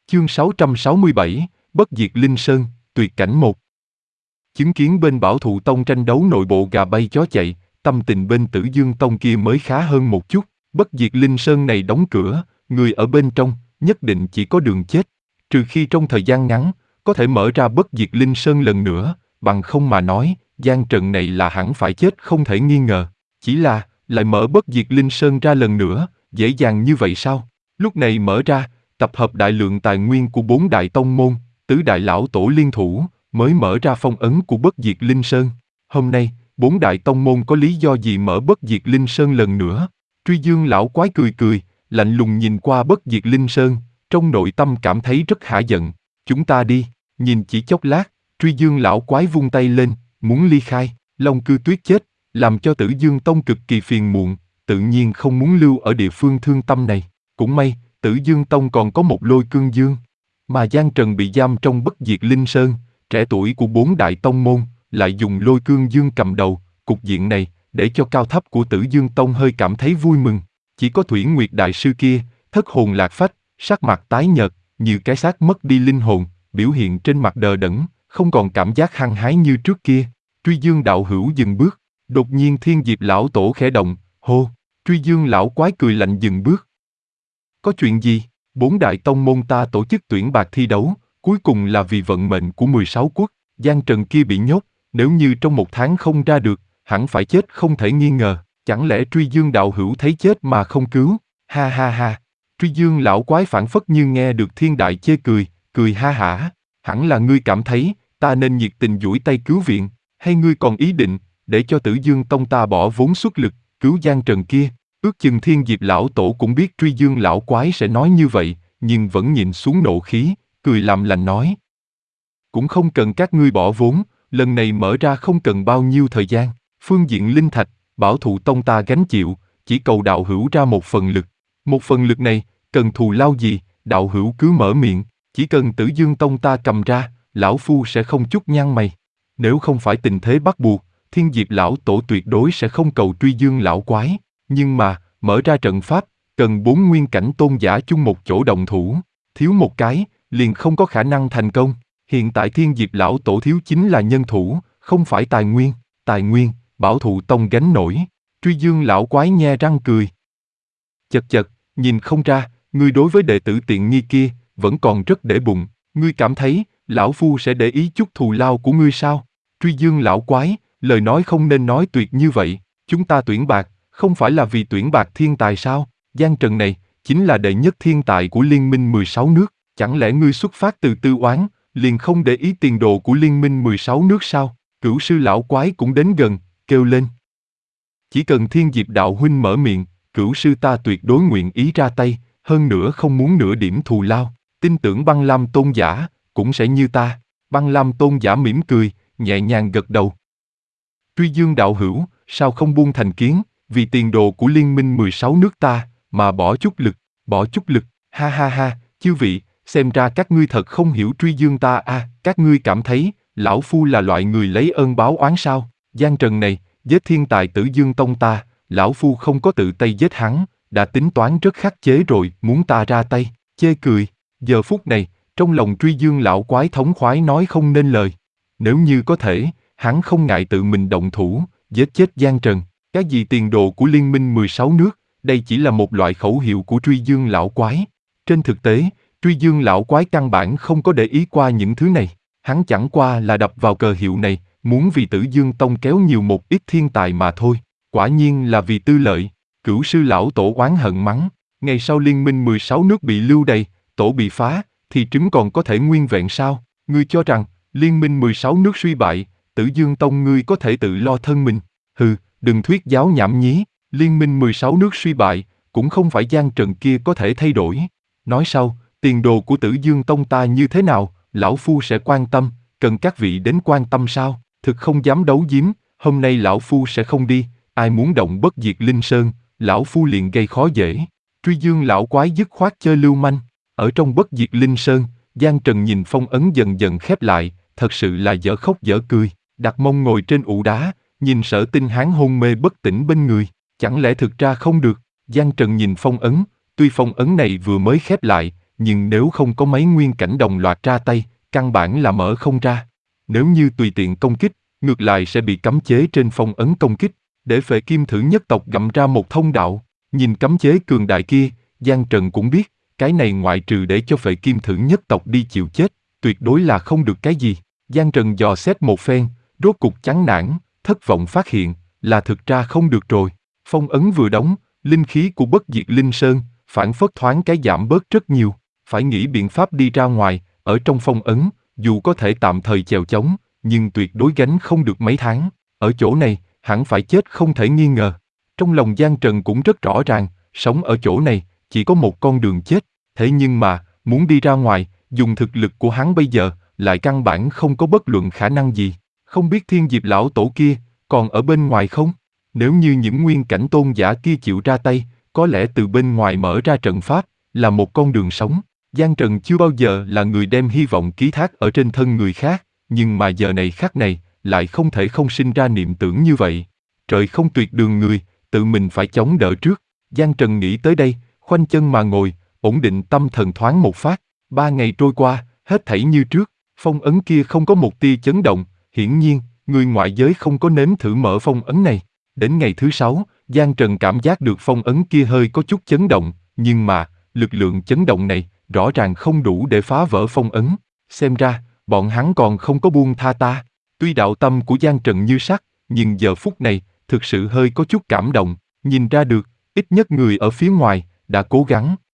Chương 667, Bất diệt Linh Sơn, tuyệt cảnh 1. Chứng kiến bên Bảo Thụ Tông tranh đấu nội bộ gà bay chó chạy, tâm tình bên Tử Dương Tông kia mới khá hơn một chút. Bất diệt Linh Sơn này đóng cửa, người ở bên trong, nhất định chỉ có đường chết. Trừ khi trong thời gian ngắn, có thể mở ra Bất diệt Linh Sơn lần nữa, bằng không mà nói, gian trận này là hẳn phải chết không thể nghi ngờ. Chỉ là, lại mở Bất diệt Linh Sơn ra lần nữa, dễ dàng như vậy sao? Lúc này mở ra, tập hợp đại lượng tài nguyên của 4 đại tông môn, tứ đại lão tổ liên thủ, mới mở ra phong ấn của Bất diệt Linh Sơn. Hôm nay, 4 đại tông môn có lý do gì mở Bất diệt Linh Sơn lần nữa? Truy Dương lão quái cười cười, lạnh lùng nhìn qua Bất diệt Linh Sơn, trong nội tâm cảm thấy rất hả giận. Chúng ta đi. Nhìn chỉ chốc lát, Truy Dương lão quái vung tay lên, muốn ly khai. Long Cư Tuyết chết, làm cho Tử Dương Tông cực kỳ phiền muộn, tự nhiên không muốn lưu ở địa phương thương tâm này. Cũng may, Tử Dương Tông còn có một Lôi Cương Dương, mà Giang Trần bị giam trong Bất diệt Linh Sơn, trẻ tuổi của 4 đại tông môn, lại dùng Lôi Cương Dương cầm đầu. Cục diện này, để cho cao thấp của Tử Dương Tông hơi cảm thấy vui mừng. Chỉ có Thủy Nguyệt đại sư kia, thất hồn lạc phách, sắc mặt tái nhợt, như cái xác mất đi linh hồn, biểu hiện trên mặt đờ đẫn, không còn cảm giác hăng hái như trước kia. Truy Dương đạo hữu dừng bước, đột nhiên Thiên Diệp lão tổ khẽ động, hô. Truy Dương lão quái cười lạnh dừng bước. Có chuyện gì? 4 đại tông môn ta tổ chức tuyển bạc thi đấu, cuối cùng là vì vận mệnh của 16 quốc. Giang Trần kia bị nhốt, nếu như trong 1 tháng không ra được, hẳn phải chết không thể nghi ngờ. Chẳng lẽ Truy Dương đạo hữu thấy chết mà không cứu? Ha ha ha. Truy Dương lão quái phảng phất như nghe được thiên đại chê cười, cười ha hả. Hẳn là ngươi cảm thấy, ta nên nhiệt tình duỗi tay cứu viện, hay ngươi còn ý định, để cho Tử Dương Tông ta bỏ vốn xuất lực, cứu Giang Trần kia? Ước chừng Thiên Diệp lão tổ cũng biết Truy Dương lão quái sẽ nói như vậy, nhưng vẫn nhìn xuống nộ khí, cười làm lành nói. Cũng không cần các ngươi bỏ vốn, lần này mở ra không cần bao nhiêu thời gian, phương diện linh thạch, Bảo Thụ Tông ta gánh chịu, chỉ cầu đạo hữu ra một phần lực. Một phần lực này, cần thù lao gì, đạo hữu cứ mở miệng, chỉ cần Tử Dương Tông ta cầm ra, lão phu sẽ không chút nhăn mày. Nếu không phải tình thế bắt buộc, Thiên Diệp lão tổ tuyệt đối sẽ không cầu Truy Dương lão quái. Nhưng mà, mở ra trận pháp, cần 4 nguyên cảnh tôn giả chung một chỗ động thủ, thiếu một cái, liền không có khả năng thành công. Hiện tại Thiên Diệp lão tổ thiếu chính là nhân thủ, không phải tài nguyên. Tài nguyên, Bảo Thụ Tông gánh nổi. Truy Dương lão quái nhe răng cười. Chật chật, nhìn không ra, ngươi đối với đệ tử tiện nghi kia, vẫn còn rất để bụng. Ngươi cảm thấy, lão phu sẽ để ý chút thù lao của ngươi sao? Truy Dương lão quái, lời nói không nên nói tuyệt như vậy. Chúng ta tuyển bạc, không phải là vì tuyển bạc thiên tài sao? Giang Trần này, chính là đệ nhất thiên tài của Liên minh 16 nước. Chẳng lẽ ngươi xuất phát từ tư oán, liền không để ý tiền đồ của Liên minh 16 nước sao? Cửu sư lão quái cũng đến gần, kêu lên. Chỉ cần Thiên Diệp đạo huynh mở miệng, cửu sư ta tuyệt đối nguyện ý ra tay, hơn nữa không muốn nửa điểm thù lao. Tin tưởng Băng Lam tôn giả, cũng sẽ như ta. Băng Lam tôn giả mỉm cười, nhẹ nhàng gật đầu. Truy Dương đạo hữu, sao không buông thành kiến, vì tiền đồ của Liên minh 16 nước ta, mà bỏ chút lực, ha ha ha, chư vị, xem ra các ngươi thật không hiểu Truy Dương ta à, các ngươi cảm thấy, lão phu là loại người lấy ơn báo oán sao? Giang Trần này, giết thiên tài Tử Dương Tông ta, lão phu không có tự tay giết hắn, đã tính toán rất khắc chế rồi, muốn ta ra tay, chê cười. Giờ phút này, trong lòng Truy Dương lão quái thống khoái nói không nên lời. Nếu như có thể, hắn không ngại tự mình động thủ, giết chết Giang Trần. Cái gì tiền đồ của Liên minh 16 nước, đây chỉ là một loại khẩu hiệu của Truy Dương lão quái. Trên thực tế, Truy Dương lão quái căn bản không có để ý qua những thứ này. Hắn chẳng qua là đập vào cờ hiệu này, muốn vì Tử Dương Tông kéo nhiều một ít thiên tài mà thôi. Quả nhiên là vì tư lợi. Cửu sư lão tổ oán hận mắng. Ngày sau Liên minh 16 nước bị lưu đày, tổ bị phá, thì trứng còn có thể nguyên vẹn sao? Ngươi cho rằng, Liên minh 16 nước suy bại, Tử Dương Tông ngươi có thể tự lo thân mình? Hừ, đừng thuyết giáo nhảm nhí. Liên minh 16 nước suy bại, cũng không phải Giang Trần kia có thể thay đổi. Nói sau, tiền đồ của Tử Dương Tông ta như thế nào, lão phu sẽ quan tâm, cần các vị đến quan tâm sao? Thực không dám đấu giếm, hôm nay lão phu sẽ không đi, ai muốn động Bất diệt Linh Sơn, lão phu liền gây khó dễ. Truy Dương lão quái dứt khoát chơi lưu manh. Ở trong Bất diệt Linh Sơn, Giang Trần nhìn phong ấn dần dần khép lại, thật sự là dở khóc dở cười. Đặt mông ngồi trên ụ đá, nhìn Sở Tinh Hán hôn mê bất tỉnh bên người. Chẳng lẽ thực ra không được? Giang Trần nhìn phong ấn, tuy phong ấn này vừa mới khép lại, nhưng nếu không có mấy nguyên cảnh đồng loạt ra tay, căn bản là mở không ra. Nếu như tùy tiện công kích, ngược lại sẽ bị cấm chế trên phong ấn công kích, để Phệ Kim Thử nhất tộc gặm ra một thông đạo. Nhìn cấm chế cường đại kia, Giang Trần cũng biết, cái này ngoại trừ để cho Phệ Kim Thử nhất tộc đi chịu chết, tuyệt đối là không được cái gì. Giang Trần dò xét một phen, rốt cục chán nản, thất vọng phát hiện, là thực ra không được rồi. Phong ấn vừa đóng, linh khí của Bất Diệt Linh Sơn, phản phất thoáng cái giảm bớt rất nhiều. Phải nghĩ biện pháp đi ra ngoài, ở trong phong ấn, dù có thể tạm thời chèo chống, nhưng tuyệt đối gánh không được mấy tháng. Ở chỗ này, hẳn phải chết không thể nghi ngờ. Trong lòng Giang Trần cũng rất rõ ràng, sống ở chỗ này, chỉ có một con đường chết. Thế nhưng mà, muốn đi ra ngoài, dùng thực lực của hắn bây giờ, lại căn bản không có bất luận khả năng gì. Không biết Thiên Diệp lão tổ kia, còn ở bên ngoài không? Nếu như những nguyên cảnh tôn giả kia chịu ra tay, có lẽ từ bên ngoài mở ra trận pháp, là một con đường sống. Giang Trần chưa bao giờ là người đem hy vọng ký thác ở trên thân người khác, nhưng mà giờ này khắc này, lại không thể không sinh ra niệm tưởng như vậy. Trời không tuyệt đường người, tự mình phải chống đỡ trước. Giang Trần nghĩ tới đây, khoanh chân mà ngồi, ổn định tâm thần thoáng một phát. 3 ngày trôi qua, hết thảy như trước, phong ấn kia không có một tia chấn động, hiển nhiên, người ngoại giới không có nếm thử mở phong ấn này. Đến ngày thứ 6, Giang Trần cảm giác được phong ấn kia hơi có chút chấn động, nhưng mà, lực lượng chấn động này, rõ ràng không đủ để phá vỡ phong ấn. Xem ra, bọn hắn còn không có buông tha ta. Tuy đạo tâm của Giang Trần như sắt, nhưng giờ phút này, thực sự hơi có chút cảm động, nhìn ra được, ít nhất người ở phía ngoài, đã cố gắng.